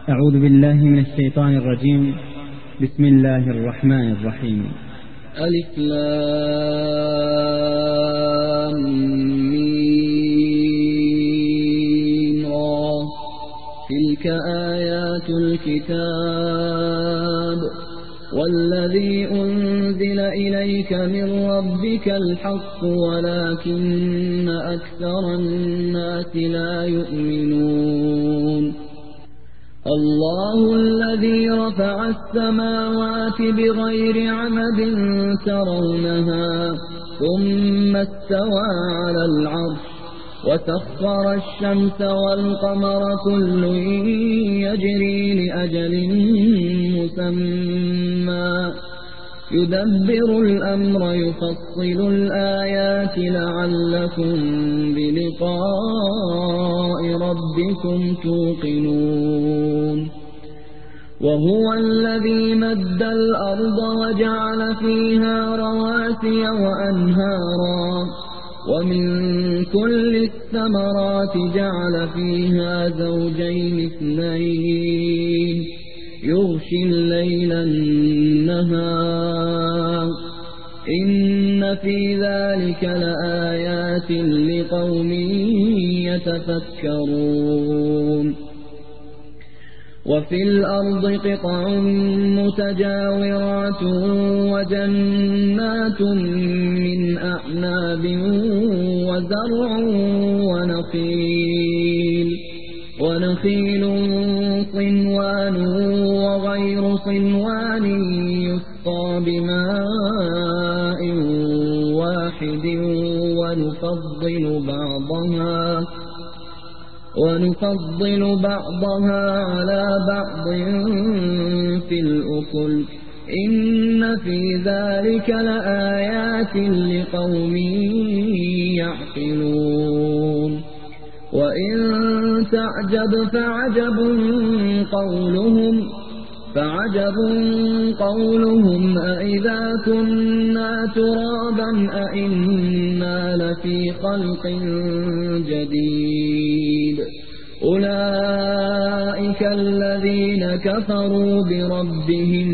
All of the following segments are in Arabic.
أعوذ بالله من الشيطان الرجيم. بسم الله الرحمن الرحيم. ألف لام ميم را تلك آيات الكتاب والذي أنزل إليك من ربك الحق ولكن أكثر الناس لا يؤمنون. الله الذي رفع السماوات بغير عمد ترونها ثم استوى على العرش وسخر الشمس والقمر كل يجري لأجل مسمى يدبر الأمر يفصل الآيات لعلكم بلقاء ربكم توقنون. وهو الذي مد الأرض وجعل فيها رواسي وأنهارا ومن كل الثمرات جعل فيها زوجين اثنين يغشي الليل النهار إن في ذلك لآيات لقوم يتفكرون. وفي الأرض قطع متجاورات وجنات من أعناب وزرع ونخيل صنوان وغير صنوان يسقى بماء واحد ونفضل بعضها على بعض في الأكل إن في ذلك لآيات لقوم يعقلون. وإن تعجب فعجب قولهم أإذا كنا ترابا أإنا لفي خلق جديد أولئك الذين كفروا بربهم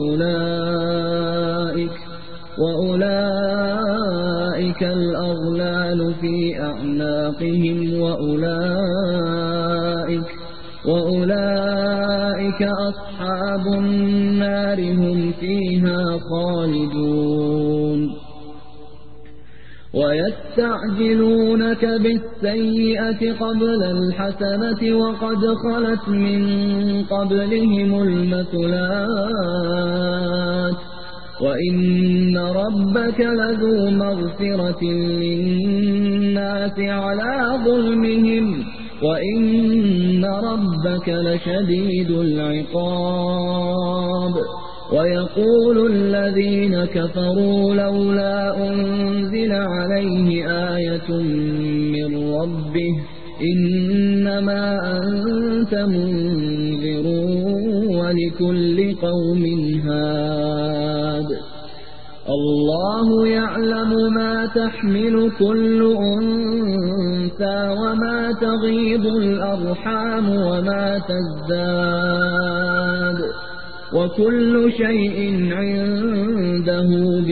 وأولئك الأغلال في أعناقهم وأولئك أصحاب النار هم فيها خالدون. ويستعجلونك بالسيئة قبل الحسنة وقد خلت من قبلهم المثلات وإن ربك لذو مغفرة للناس على ظلمهم وإن ربك لشديد العقاب. ويقول الذين كفروا لولا أنزل عليه آية من ربه إنما أنت منذر ولكل قوم هاد. الله يعلم ما تحمل كل أنثى وما تغيض الأرحام وما تزداد وكل شيء عنده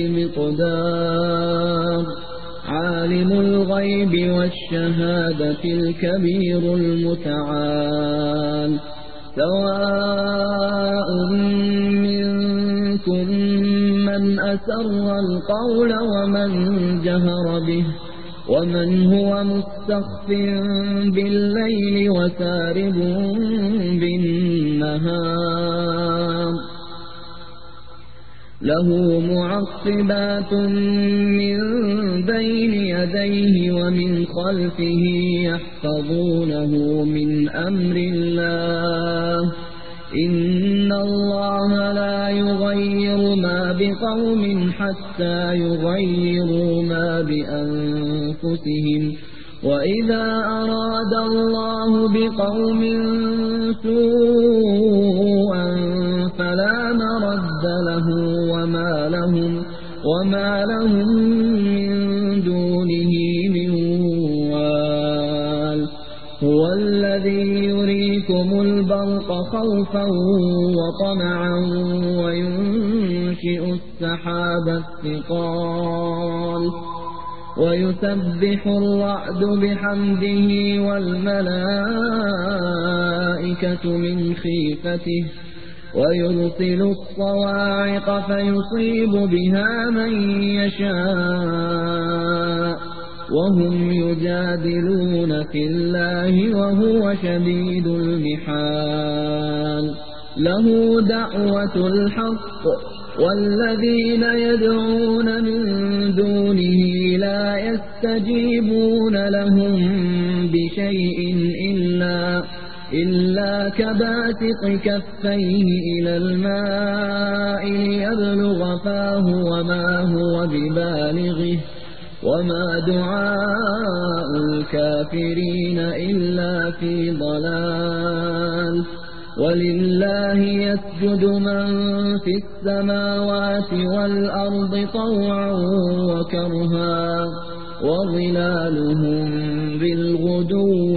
بمقدار. عالم الغيب والشهادة الكبير المتعال. سواء منكم من أسر القول ومن جهر به ومن هو مستخف بالليل وسارب بالنهار له معقبات من بين يديه ومن خلفه يحفظونه من أمر الله إن الله لا يغير ما بقوم حتى يغيروا ما بأنفسهم وإذا أراد الله بقوم سوءا فلا مرد له وما لهم من دونه من وال. هو الذي يريكم البرق خوفا وطمعا وينشئ السحاب الثقال ويسبح الرعد بحمده والملائكة من خيفته ويرسل الصواعق فيصيب بها من يشاء وهم يجادلون في الله وهو شديد المحال له دعوة الحق والذين يدعون من دونه لا يستجيبون لهم بشيء إلا كباسط كفيه إلى الماء ليبلغ فاه وما هو ببالغه وما دعاء الكافرين إلا في ضلال ولله يسجد من في السماوات والأرض طوعا وكرها وظلالهم بالغدو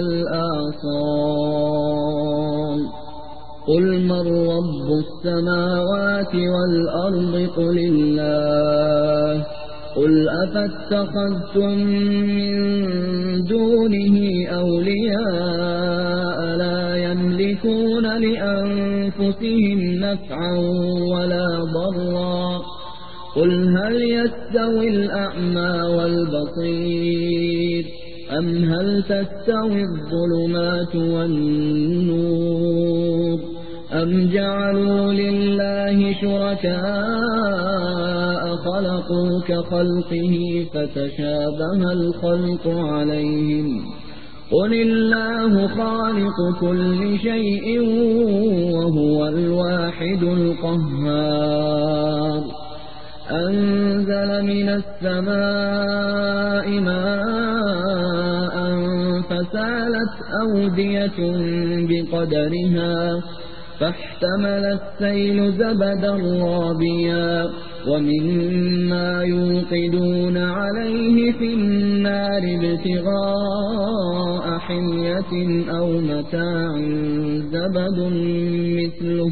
والآصال قل من رب السماوات والأرض قل الله قل أفاتخذتم من دونه أولياء لا يملكون لأنفسهم نفعا ولا ضرا قل هل يستوي الأعمى والبصير أم هل تستوي الظلمات والنور أم جعلوا لله شركاء خلقوا كخلقه فتشابه الخلق عليهم قل الله خالق كل شيء وهو الواحد القهار أنزل من السماء ماء فسالت أودية بقدرها فاحتمل السيل زبدا رابيا ومما يوقدون عليه في النار ابتغاء حلية أو متاع زبد مثله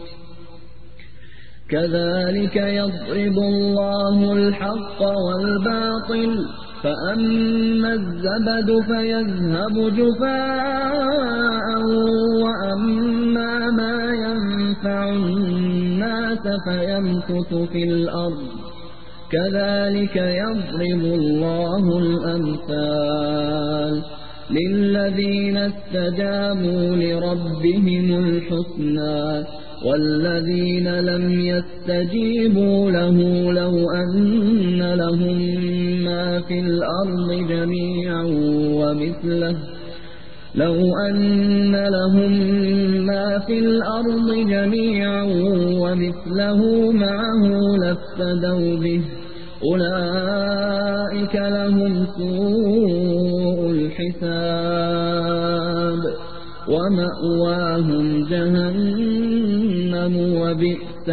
كذلك يضرب الله الحق والباطل فأما الزبد فيذهب جفاء وأما ما ينفع الناس فيمكث في الأرض كذلك يضرب الله الأمثال للذين استجابوا لربهم الحسنى والذين لم يستجيبوا له لو أن لهم ما في الأرض جميعا ومثله معه لافتدوا به أولئك لهم سوء الحساب ومأواهم جهنم وبئس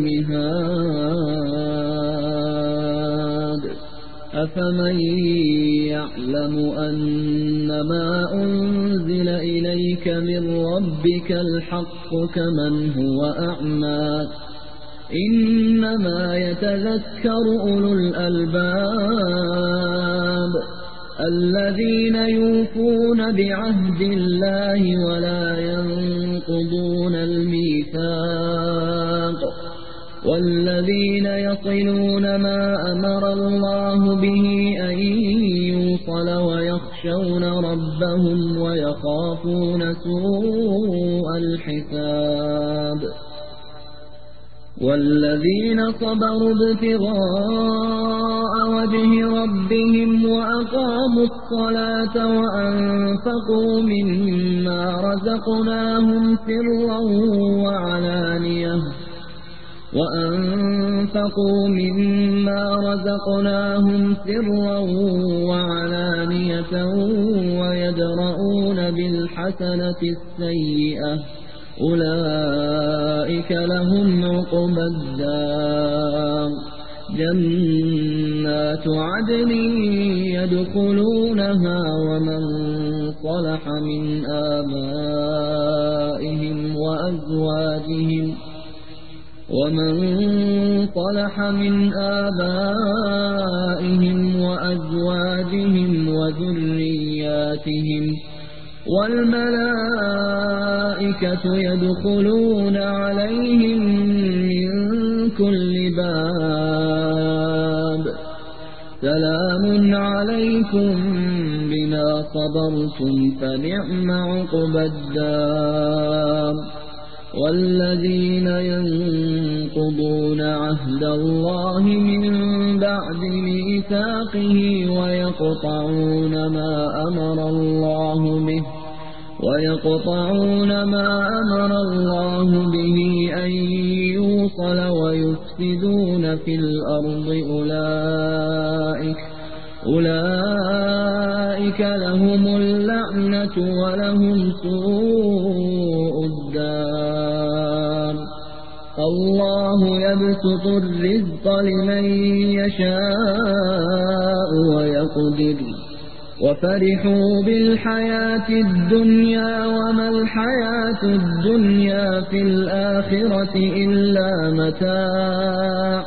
المهاد أفمن يعلم أنما أنزل إليك من ربك الحق كمن هو أعمى إنما يتذكر أولو الألباب الذين يوفون بعهد الله ولا ينقضون الميثاق والذين يصلون ما أمر الله به أن يوصل ويخشون ربهم ويخافون سوء الحساب والذين صبروا ابتغاء وجه ربهم وأقاموا الصلاة وأنفقوا مما رزقناهم سرا وعلانية ويدرؤون بالحسنة السيئة أولئك لهم عقبى الدار جنات عدن يدخلونها ومن صلح من آبائهم وأزواجهم ومن صلح من آبائهم وأزواجهم وذرياتهم والملائكة يدخلون عليهم من كل باب سلام عليكم بما صبرتم فنعم عقبى الدار والذين ينقضون عهد الله من بعد ميثاقه ويقطعون ما أمر الله به أن يوصل ويفسدون في الأرض أولئك لهم اللعنة ولهم سوء الدار الله يبسط الرزق لمن يشاء ويقدر وفرحوا بالحياة الدنيا وما الحياة الدنيا في الآخرة إلا متاع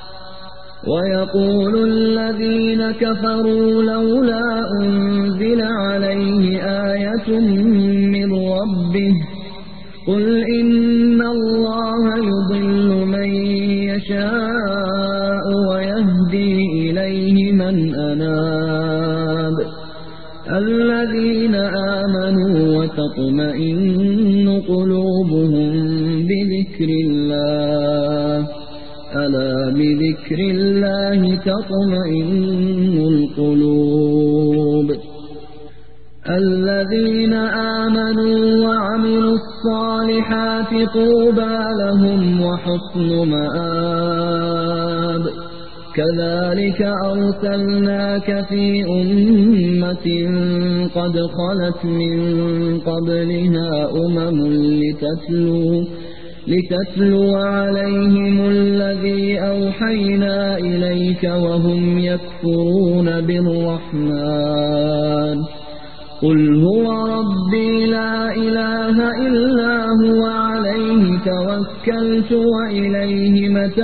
ويقول الذين كفروا لولا أنزل عليه آية من ربه قل إن الله يضل من يشاء ويهدي إليه من أناب الذين آمنوا وتطمئن قلوبهم بذكر الله ألا بذكر الله تطمئن القلوب الذين آمنوا وعملوا الصالحات طوبى لهم وحسن مآب كذلك أرسلناك في أمة قد خلت من قبلها لتتلو عليهم الذي أوحينا إليك وهم يكفرون بالرحمن قل هو ربي لا إله إلا هو عليه توكلت وإليه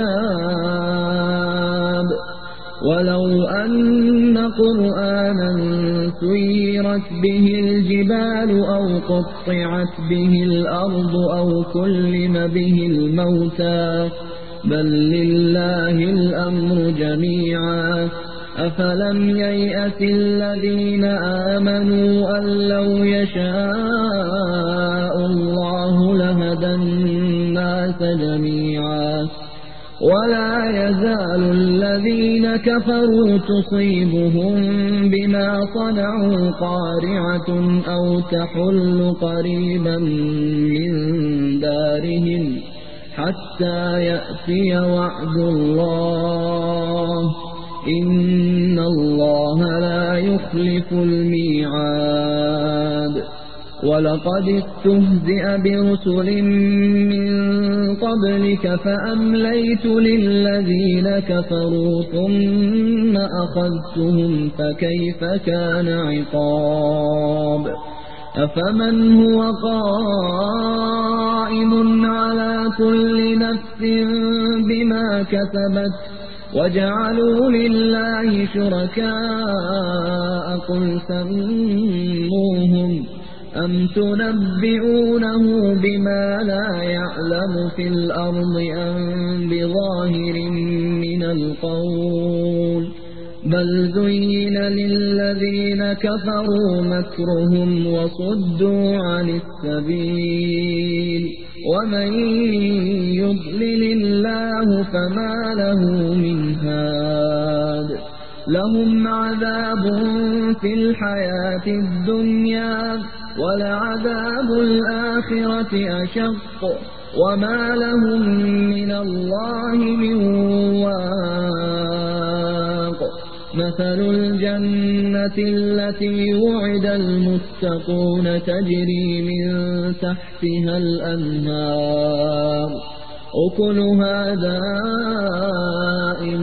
متاب ولو أن قرآنا سيرت به الجبال أو قطعت به الأرض أو كلم به الموتى بل لله الأمر جميعا أفلم ييأس الذين آمنوا أن لو يشاء الله لهدى الناس جميعا ولا يزال الذين كفروا تصيبهم بما صنعوا قارعة أو تحل قريبا من دارهم حتى يأتي وعد الله إن الله لا يخلف الميعاد ولقد استهزئ برسل من قبلك فأمليت للذين كفروا ثم أخذتهم فكيف كان عقاب أفمن هو قائم على كل نفس بما كسبت وجعلوا لله شركاء قل سموهم أم تنبئونه بما لا يعلم في الأرض أم بظاهر من القول بل زين للذين كفروا مكرهم وصدوا عن السبيل ومن يضلل الله فما له من هاد لهم عذاب في الحياة الدنيا ولعذاب الآخرة أشق وما لهم من الله من واق مثل الجنة التي وعد المتقون تجري من تحتها الأنهار أكلها دائم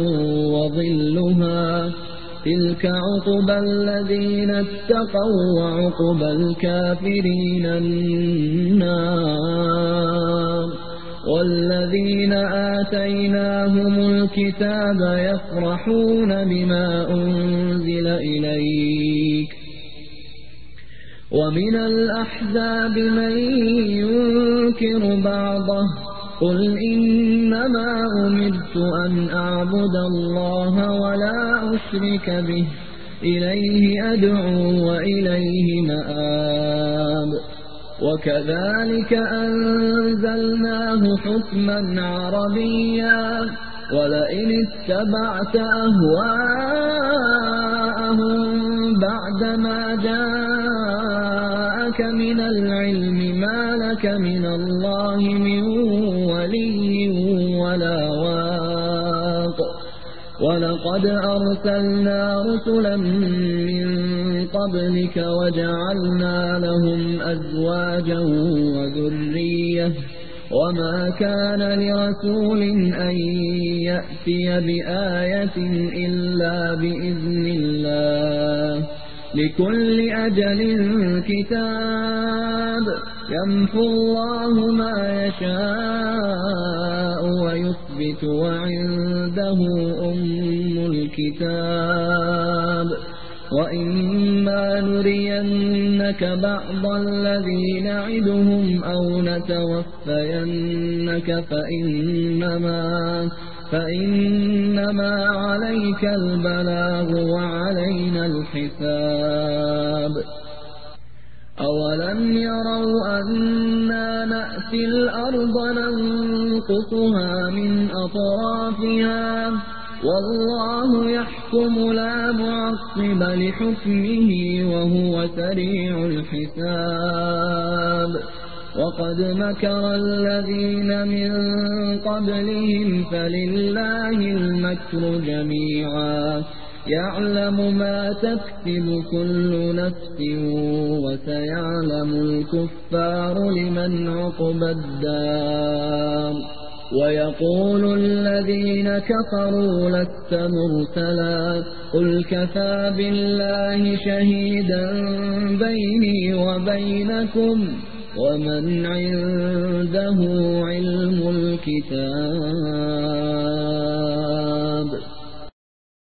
وظلها تلك عقبى الذين اتقوا وعقبى الكافرين النار آتيناهم الكتاب يفرحون بما أنزل إليك ومن الأحزاب من ينكر بعضه قل إنما أمرت أن أعبد الله ولا أشرك به إليه أدعو وإليه مآب وكذلك أنزلناه حكما عربيا ولئن اتبعت أهواءهم بعدما جاءك من العلم ما لك من الله من ولي ولا واق ولقد أرسلنا رسلا من قبلك وجعلنا لهم أزواجا وذرية وما كان لرسول أن يأتي بآية إلا بإذن الله لكل أجل كتاب يمحو الله ما يشاء ويثبت وعنده أم الكتاب وإما نرينك بعض الذي نعدهم أو نتوفينك فإنما عليك البلاغ وعلينا الحساب أولم يروا أنا نأتي الأرض ننقصها من أطرافها والله يحكم لا معقب لحكمه وهو سريع الحساب وقد مكر الذين من قبلهم فلله المكر جميعا يعلم ما تكسب كل نفس وسيعلم الكفار لمن عقبى الدار ويقول الذين كفروا لست مرسلا قل كفى بالله شهيدا بيني وبينكم ومن عنده علم الكتاب